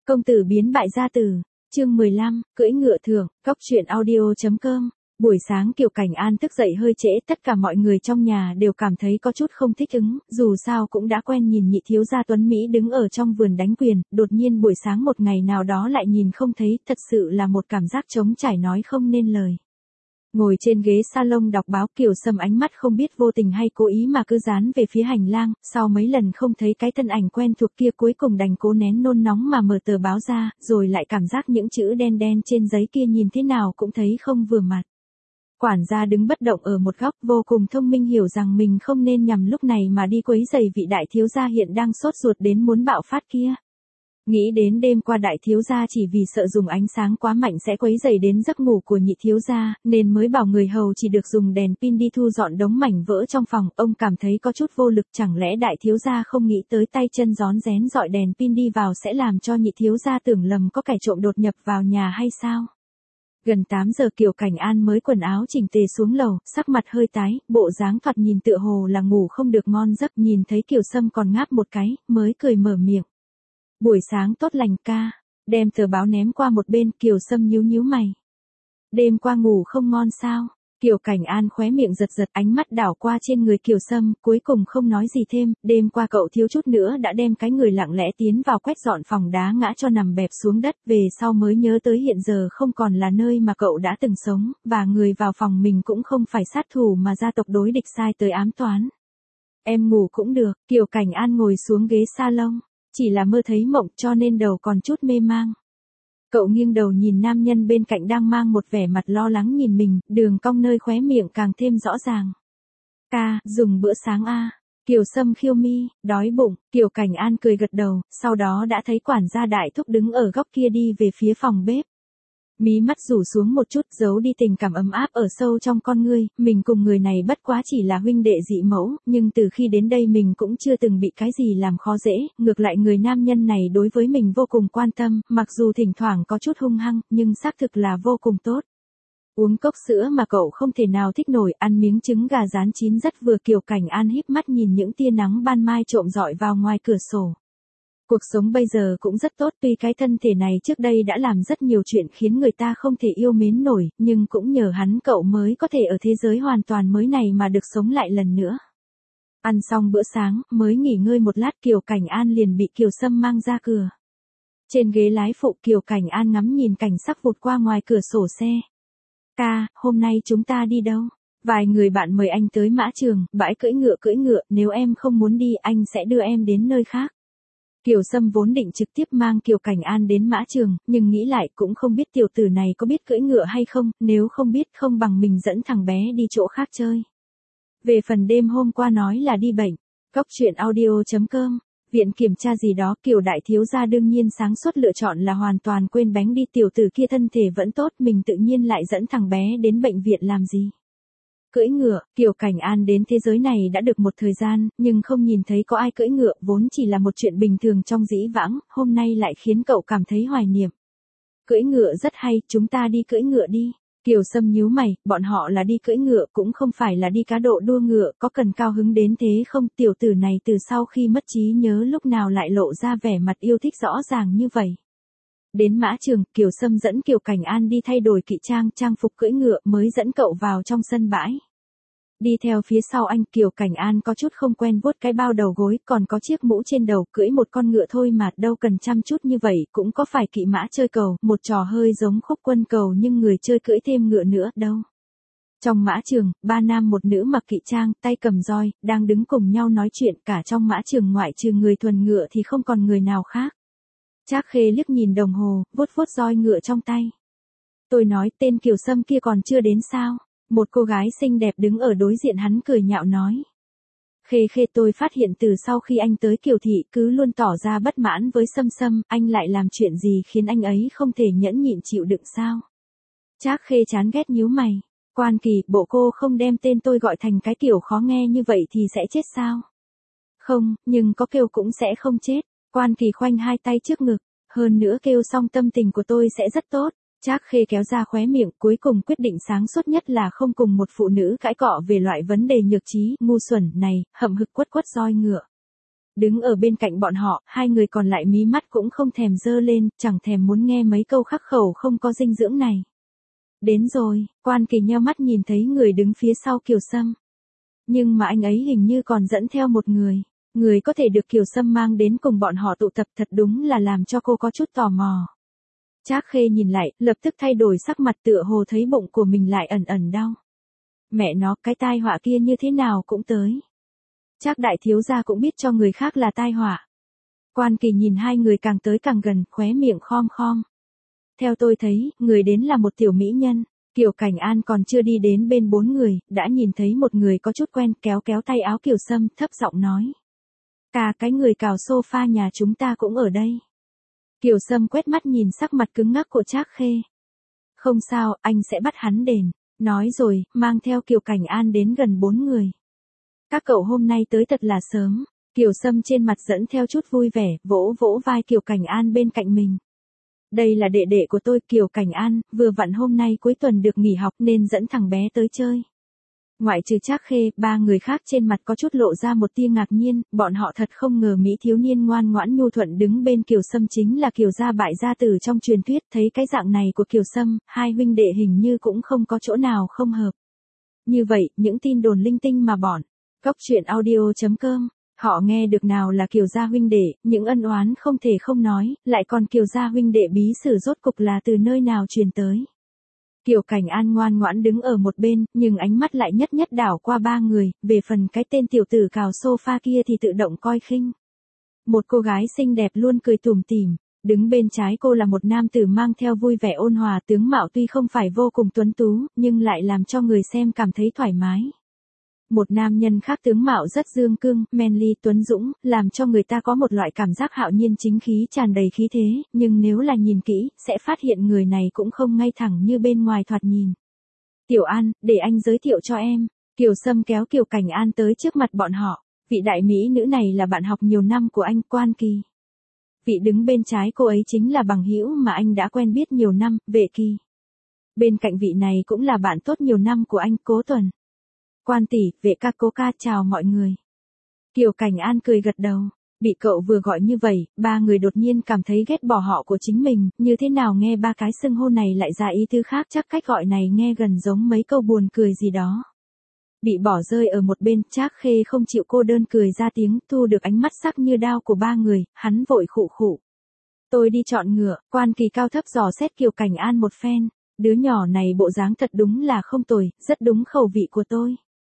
Công tử biến bại gia tử, chương 15, cưỡi ngựa thưởng, cóc truyện audio.com. Buổi sáng Kiều Cảnh An thức dậy hơi trễ, tất cả mọi người trong nhà đều cảm thấy có chút không thích ứng, dù sao cũng đã quen nhìn nhị thiếu gia tuấn Mỹ đứng ở trong vườn đánh quyền, đột nhiên buổi sáng một ngày nào đó lại nhìn không thấy, thật sự là một cảm giác trống trải nói không nên lời. Ngồi trên ghế salon đọc báo, Kiều Sâm ánh mắt không biết vô tình hay cố ý mà cứ dán về phía hành lang, sau mấy lần không thấy cái thân ảnh quen thuộc kia cuối cùng đành cố nén nôn nóng mà mở tờ báo ra, rồi lại cảm giác những chữ đen đen trên giấy kia nhìn thế nào cũng thấy không vừa mặt. Quản gia đứng bất động ở một góc, vô cùng thông minh hiểu rằng mình không nên nhằm lúc này mà đi quấy rầy vị đại thiếu gia hiện đang sốt ruột đến muốn bạo phát kia. Nghĩ đến đêm qua đại thiếu gia chỉ vì sợ dùng ánh sáng quá mạnh sẽ quấy rầy đến giấc ngủ của nhị thiếu gia, nên mới bảo người hầu chỉ được dùng đèn pin đi thu dọn đống mảnh vỡ trong phòng. Ông cảm thấy có chút vô lực, chẳng lẽ đại thiếu gia không nghĩ tới tay chân rón rén dọi đèn pin đi vào sẽ làm cho nhị thiếu gia tưởng lầm có kẻ trộm đột nhập vào nhà hay sao? Gần 8 giờ Kiều Cảnh An mới quần áo chỉnh tề xuống lầu, sắc mặt hơi tái, bộ dáng thoạt nhìn tựa hồ là ngủ không được ngon giấc, nhìn thấy Kiều Sâm còn ngáp một cái, mới cười mở miệng. Buổi sáng tốt lành ca, đem tờ báo ném qua một bên, Kiều Sâm nhíu nhíu mày. Đêm qua ngủ không ngon sao? Kiều Cảnh An khóe miệng giật giật, ánh mắt đảo qua trên người Kiều Sâm, cuối cùng không nói gì thêm, đêm qua cậu thiếu chút nữa đã đem cái người lặng lẽ tiến vào quét dọn phòng đá ngã cho nằm bẹp xuống đất, về sau mới nhớ tới hiện giờ không còn là nơi mà cậu đã từng sống, và người vào phòng mình cũng không phải sát thủ mà gia tộc đối địch sai tới ám toán. Em ngủ cũng được, Kiều Cảnh An ngồi xuống ghế salon, chỉ là mơ thấy mộng cho nên đầu còn chút mê mang. Cậu nghiêng đầu nhìn nam nhân bên cạnh đang mang một vẻ mặt lo lắng nhìn mình, đường cong nơi khóe miệng càng thêm rõ ràng. Ca, dùng bữa sáng a. Kiều Sâm khiêu mi, đói bụng, Kiều Cảnh An cười gật đầu, sau đó đã thấy quản gia đại thúc đứng ở góc kia đi về phía phòng bếp. Mí mắt rủ xuống một chút, giấu đi tình cảm ấm áp ở sâu trong con ngươi, mình cùng người này bất quá chỉ là huynh đệ dị mẫu, nhưng từ khi đến đây mình cũng chưa từng bị cái gì làm khó dễ, ngược lại người nam nhân này đối với mình vô cùng quan tâm, mặc dù thỉnh thoảng có chút hung hăng, nhưng xác thực là vô cùng tốt. Uống cốc sữa mà cậu không thể nào thích nổi, ăn miếng trứng gà rán chín rất vừa. Kiều Cảnh An híp mắt nhìn những tia nắng ban mai trộm rọi vào ngoài cửa sổ. Cuộc sống bây giờ cũng rất tốt, tuy cái thân thể này trước đây đã làm rất nhiều chuyện khiến người ta không thể yêu mến nổi, nhưng cũng nhờ hắn cậu mới có thể ở thế giới hoàn toàn mới này mà được sống lại lần nữa. Ăn xong bữa sáng, mới nghỉ ngơi một lát, Kiều Cảnh An liền bị Kiều Sâm mang ra cửa. Trên ghế lái phụ, Kiều Cảnh An ngắm nhìn cảnh sắc vụt qua ngoài cửa sổ xe. Ca, hôm nay chúng ta đi đâu? Vài người bạn mời anh tới Mã Trường, bãi cưỡi ngựa, nếu em không muốn đi anh sẽ đưa em đến nơi khác. Kiều Sâm vốn định trực tiếp mang Kiều Cảnh An đến Mã Trường, nhưng nghĩ lại cũng không biết tiểu tử này có biết cưỡi ngựa hay không, nếu không biết không bằng mình dẫn thằng bé đi chỗ khác chơi. Về phần đêm hôm qua nói là đi bệnh, cóc truyện audio.com, viện kiểm tra gì đó, Kiều đại thiếu gia đương nhiên sáng suốt lựa chọn là hoàn toàn quên bánh đi, tiểu tử kia thân thể vẫn tốt, mình tự nhiên lại dẫn thằng bé đến bệnh viện làm gì. Cưỡi ngựa, Kiều Cảnh An đến thế giới này đã được một thời gian, nhưng không nhìn thấy có ai cưỡi ngựa, vốn chỉ là một chuyện bình thường trong dĩ vãng, hôm nay lại khiến cậu cảm thấy hoài niệm. Cưỡi ngựa rất hay, chúng ta đi cưỡi ngựa đi. Kiều Sâm nhíu mày, bọn họ là đi cưỡi ngựa cũng không phải là đi cá độ đua ngựa, có cần cao hứng đến thế không? Tiểu tử này từ sau khi mất trí nhớ lúc nào lại lộ ra vẻ mặt yêu thích rõ ràng như vậy. Đến Mã Trường, Kiều Sâm dẫn Kiều Cảnh An đi thay đổi kỵ trang phục cưỡi ngựa mới dẫn cậu vào trong sân bãi. Đi theo phía sau anh, Kiều Cảnh An có chút không quen vuốt cái bao đầu gối, còn có chiếc mũ trên đầu, cưỡi một con ngựa thôi mà đâu cần chăm chút như vậy, cũng có phải kỵ mã chơi cầu, một trò hơi giống khúc quân cầu nhưng người chơi cưỡi thêm ngựa nữa đâu. Trong Mã Trường, 3 nam một nữ mặc kỵ trang, tay cầm roi, đang đứng cùng nhau nói chuyện, cả trong Mã Trường ngoại trừ người thuần ngựa thì không còn người nào khác. Trác Khê liếc nhìn đồng hồ, vuốt vuốt roi ngựa trong tay. Tôi nói tên Kiều Sâm kia còn chưa đến sao? Một cô gái xinh đẹp đứng ở đối diện hắn cười nhạo nói. Khê, tôi phát hiện từ sau khi anh tới Kiều Thị cứ luôn tỏ ra bất mãn với Sâm, anh lại làm chuyện gì khiến anh ấy không thể nhẫn nhịn chịu đựng sao? Trác Khê chán ghét nhíu mày. Quan Kỳ, bộ cô không đem tên tôi gọi thành cái kiểu khó nghe như vậy thì sẽ chết sao? Không, nhưng có kêu cũng sẽ không chết. Quan Kỳ khoanh hai tay trước ngực, hơn nữa kêu xong tâm tình của tôi sẽ rất tốt. Trác Khê kéo ra khóe miệng, cuối cùng quyết định sáng suốt nhất là không cùng một phụ nữ cãi cọ về loại vấn đề nhược trí, ngu xuẩn này, hậm hực quất roi ngựa. Đứng ở bên cạnh bọn họ, hai người còn lại mí mắt cũng không thèm dơ lên, chẳng thèm muốn nghe mấy câu khắc khẩu không có dinh dưỡng này. Đến rồi, Quan Kỳ nheo mắt nhìn thấy người đứng phía sau Kiều Sâm. Nhưng mà anh ấy hình như còn dẫn theo một người. Người có thể được Kiều Sâm mang đến cùng bọn họ tụ tập thật đúng là làm cho cô có chút tò mò. Trác Khê nhìn lại, lập tức thay đổi sắc mặt tựa hồ thấy bụng của mình lại ẩn ẩn đau. Mẹ nó, cái tai họa kia như thế nào cũng tới. Trác đại thiếu gia cũng biết cho người khác là tai họa. Quan Kỳ nhìn hai người càng tới càng gần, khóe miệng khom khom. Theo tôi thấy, người đến là một tiểu mỹ nhân. Kiều Cảnh An còn chưa đi đến bên bốn người, đã nhìn thấy một người có chút quen, kéo kéo tay áo Kiều Sâm, thấp giọng nói. Cả cái người cào sofa nhà chúng ta cũng ở đây. Kiều Sâm quét mắt nhìn sắc mặt cứng ngắc của Trác Khê. Không sao, anh sẽ bắt hắn đền. Nói rồi, mang theo Kiều Cảnh An đến gần bốn người. Các cậu hôm nay tới thật là sớm. Kiều Sâm trên mặt dẫn theo chút vui vẻ, vỗ vỗ vai Kiều Cảnh An bên cạnh mình. Đây là đệ đệ của tôi Kiều Cảnh An, vừa vặn hôm nay cuối tuần được nghỉ học nên dẫn thằng bé tới chơi. Ngoại trừ Trác Khê, ba người khác trên mặt có chút lộ ra một tia ngạc nhiên, bọn họ thật không ngờ mỹ thiếu niên ngoan ngoãn nhu thuận đứng bên Kiều Sâm chính là Kiều gia bại gia tử trong truyền thuyết, thấy cái dạng này của Kiều Sâm, hai huynh đệ hình như cũng không có chỗ nào không hợp. Như vậy, những tin đồn linh tinh mà bọn Cóc Truyện Audio.com họ nghe được nào là Kiều gia huynh đệ, những ân oán không thể không nói, lại còn Kiều gia huynh đệ bí sử rốt cục là từ nơi nào truyền tới. Kiều Cảnh An ngoan ngoãn đứng ở một bên, nhưng ánh mắt lại nhất nhất đảo qua ba người, về phần cái tên tiểu tử cào sofa kia thì tự động coi khinh. Một cô gái xinh đẹp luôn cười tủm tỉm, đứng bên trái cô là một nam tử mang theo vui vẻ ôn hòa, tướng mạo tuy không phải vô cùng tuấn tú, nhưng lại làm cho người xem cảm thấy thoải mái. Một nam nhân khác tướng mạo rất dương cương, manly tuấn dũng, làm cho người ta có một loại cảm giác hạo nhiên chính khí tràn đầy khí thế, nhưng nếu là nhìn kỹ, sẽ phát hiện người này cũng không ngay thẳng như bên ngoài thoạt nhìn. Tiểu An, để anh giới thiệu cho em. Kiều Sâm kéo Kiều Cảnh An tới trước mặt bọn họ. Vị đại mỹ nữ này là bạn học nhiều năm của anh, Quan Kỳ. Vị đứng bên trái cô ấy chính là bằng hữu mà anh đã quen biết nhiều năm, Vệ Kỳ. Bên cạnh vị này cũng là bạn tốt nhiều năm của anh, Cố Tuần. Quan tỷ, Vệ ca, Cố ca, chào mọi người. Kiều Cảnh An cười gật đầu. Bị cậu vừa gọi như vậy, ba người đột nhiên cảm thấy ghét bỏ họ của chính mình, như thế nào nghe ba cái xưng hô này lại ra ý tứ khác, chắc cách gọi này nghe gần giống mấy câu buồn cười gì đó. Bị bỏ rơi ở một bên, Trác Khê không chịu cô đơn cười ra tiếng, thu được ánh mắt sắc như đao của ba người, hắn vội khụ khụ. Tôi đi chọn ngựa. Quan Kỳ cao thấp dò xét Kiều Cảnh An một phen. Đứa nhỏ này bộ dáng thật đúng là không tồi, rất đúng khẩu vị của tôi.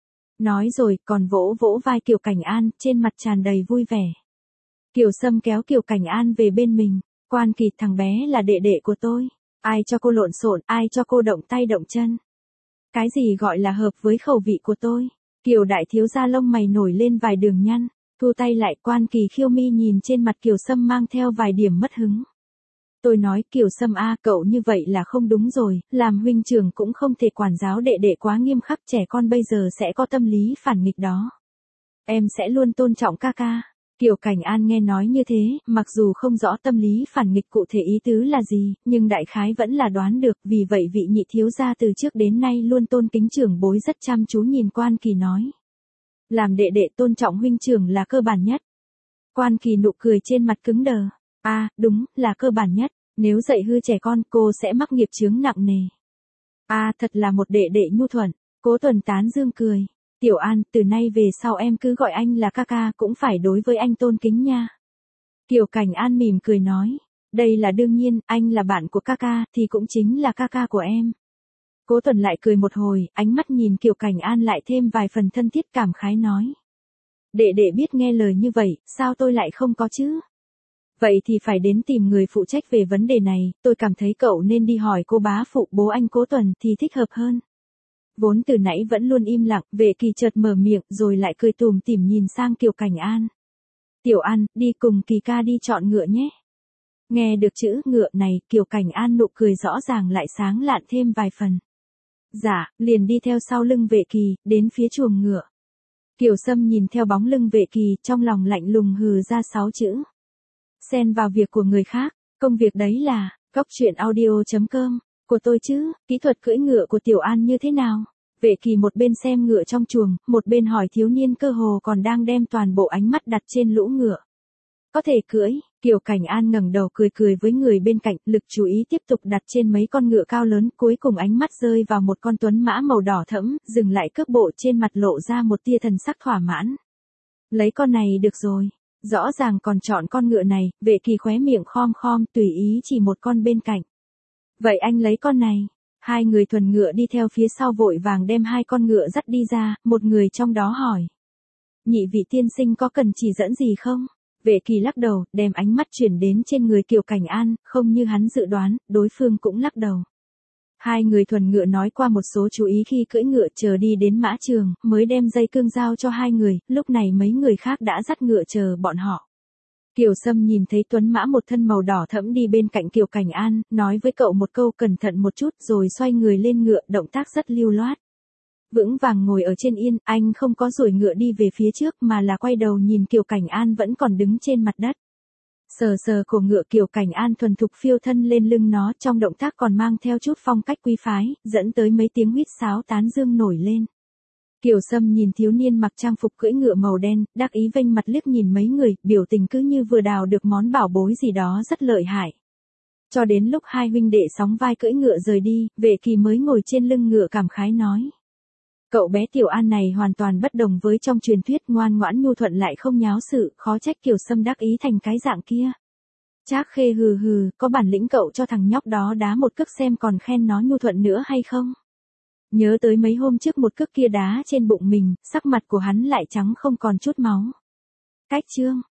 Nói rồi, còn vỗ vỗ vai Kiều Cảnh An, trên mặt tràn đầy vui vẻ. Kiều Sâm kéo Kiều Cảnh An về bên mình. Quan Kỳ, thằng bé là đệ đệ của tôi. Ai cho cô lộn xộn, ai cho cô động tay động chân. Cái gì gọi là hợp với khẩu vị của tôi? Kiều đại thiếu gia lông mày nổi lên vài đường nhăn, thu tay lại. Quan Kỳ khiêu mi nhìn trên mặt Kiều Sâm mang theo vài điểm mất hứng. Tôi nói Kiều Sâm a, cậu như vậy là không đúng rồi, làm huynh trưởng cũng không thể quản giáo đệ đệ quá nghiêm khắc, trẻ con bây giờ sẽ có tâm lý phản nghịch đó. Em sẽ luôn tôn trọng ca ca. Kiều Cảnh An nghe nói như thế, mặc dù không rõ tâm lý phản nghịch cụ thể ý tứ là gì, nhưng đại khái vẫn là đoán được, vì vậy vị nhị thiếu gia từ trước đến nay luôn tôn kính trưởng bối rất chăm chú nhìn Quan Kỳ nói. Làm đệ đệ tôn trọng huynh trưởng là cơ bản nhất. Quan Kỳ nụ cười trên mặt cứng đờ. À, đúng, là cơ bản nhất, nếu dạy hư trẻ con cô sẽ mắc nghiệp chướng nặng nề. À, thật là một đệ đệ nhu thuận. Cố Tuần tán dương cười. Tiểu An, từ nay về sau em cứ gọi anh là ca ca, cũng phải đối với anh tôn kính nha. Kiều Cảnh An mỉm cười nói. Đây là đương nhiên, anh là bạn của ca ca, thì cũng chính là ca ca của em. Cố Tuần lại cười một hồi, ánh mắt nhìn Kiều Cảnh An lại thêm vài phần thân thiết, cảm khái nói. Đệ đệ biết nghe lời như vậy, sao tôi lại không có chứ? Vậy thì phải đến tìm người phụ trách về vấn đề này, tôi cảm thấy cậu nên đi hỏi cô bá phụ bố anh Cố Tuần thì thích hợp hơn. Vốn từ nãy vẫn luôn im lặng, Vệ Kỳ chợt mở miệng rồi lại cười tủm tỉm nhìn sang Kiều Cảnh An. Tiểu An, đi cùng Kỳ ca đi chọn ngựa nhé. Nghe được chữ ngựa này, Kiều Cảnh An nụ cười rõ ràng lại sáng lạn thêm vài phần. Dạ, liền đi theo sau lưng Vệ Kỳ, đến phía chuồng ngựa. Kiều Sâm nhìn theo bóng lưng Vệ Kỳ, trong lòng lạnh lùng hừ ra 6 chữ. Xen vào việc của người khác, công việc đấy là, cóc truyện audio.com, của tôi chứ, kỹ thuật cưỡi ngựa của Tiểu An như thế nào? Vệ Kỳ một bên xem ngựa trong chuồng, một bên hỏi thiếu niên cơ hồ còn đang đem toàn bộ ánh mắt đặt trên lũ ngựa. Có thể cưỡi, Kiều Cảnh An ngẩng đầu cười cười với người bên cạnh, lực chú ý tiếp tục đặt trên mấy con ngựa cao lớn, cuối cùng ánh mắt rơi vào một con tuấn mã màu đỏ thẫm, dừng lại cước bộ trên mặt lộ ra một tia thần sắc thỏa mãn. Lấy con này được rồi, rõ ràng còn chọn con ngựa này, Vệ Kỳ khóe miệng khom khom tùy ý chỉ một con bên cạnh. Vậy anh lấy con này. Hai người thuần ngựa đi theo phía sau vội vàng đem hai con ngựa dắt đi ra, một người trong đó hỏi. Nhị vị tiên sinh có cần chỉ dẫn gì không? Vệ Kỳ lắc đầu, đem ánh mắt chuyển đến trên người Kiều Cảnh An, không như hắn dự đoán, đối phương cũng lắc đầu. Hai người thuần ngựa nói qua một số chú ý khi cưỡi ngựa chờ đi đến mã trường, mới đem dây cương giao cho hai người, lúc này mấy người khác đã dắt ngựa chờ bọn họ. Kiều Sâm nhìn thấy tuấn mã một thân màu đỏ thẫm đi bên cạnh Kiều Cảnh An, nói với cậu một câu cẩn thận một chút rồi xoay người lên ngựa, động tác rất lưu loát. Vững vàng ngồi ở trên yên, anh không có duỗi ngựa đi về phía trước mà là quay đầu nhìn Kiều Cảnh An vẫn còn đứng trên mặt đất. Sờ sờ cổ ngựa, Kiều Cảnh An thuần thục phiêu thân lên lưng nó, trong động tác còn mang theo chút phong cách quý phái, dẫn tới mấy tiếng huýt sáo tán dương nổi lên. Kiều Sâm nhìn thiếu niên mặc trang phục cưỡi ngựa màu đen, đắc ý vênh mặt liếc nhìn mấy người, biểu tình cứ như vừa đào được món bảo bối gì đó rất lợi hại. Cho đến lúc hai huynh đệ sóng vai cưỡi ngựa rời đi, Vệ Kỳ mới ngồi trên lưng ngựa cảm khái nói. Cậu bé Tiểu An này hoàn toàn bất đồng với trong truyền thuyết, ngoan ngoãn nhu thuận lại không nháo sự, khó trách Kiều Sâm đắc ý thành cái dạng kia. Trác Khê hừ hừ, có bản lĩnh cậu cho thằng nhóc đó đá một cước xem còn khen nó nhu thuận nữa hay không? Nhớ tới mấy hôm trước một cước kia đá trên bụng mình, sắc mặt của hắn lại trắng không còn chút máu. Cách chương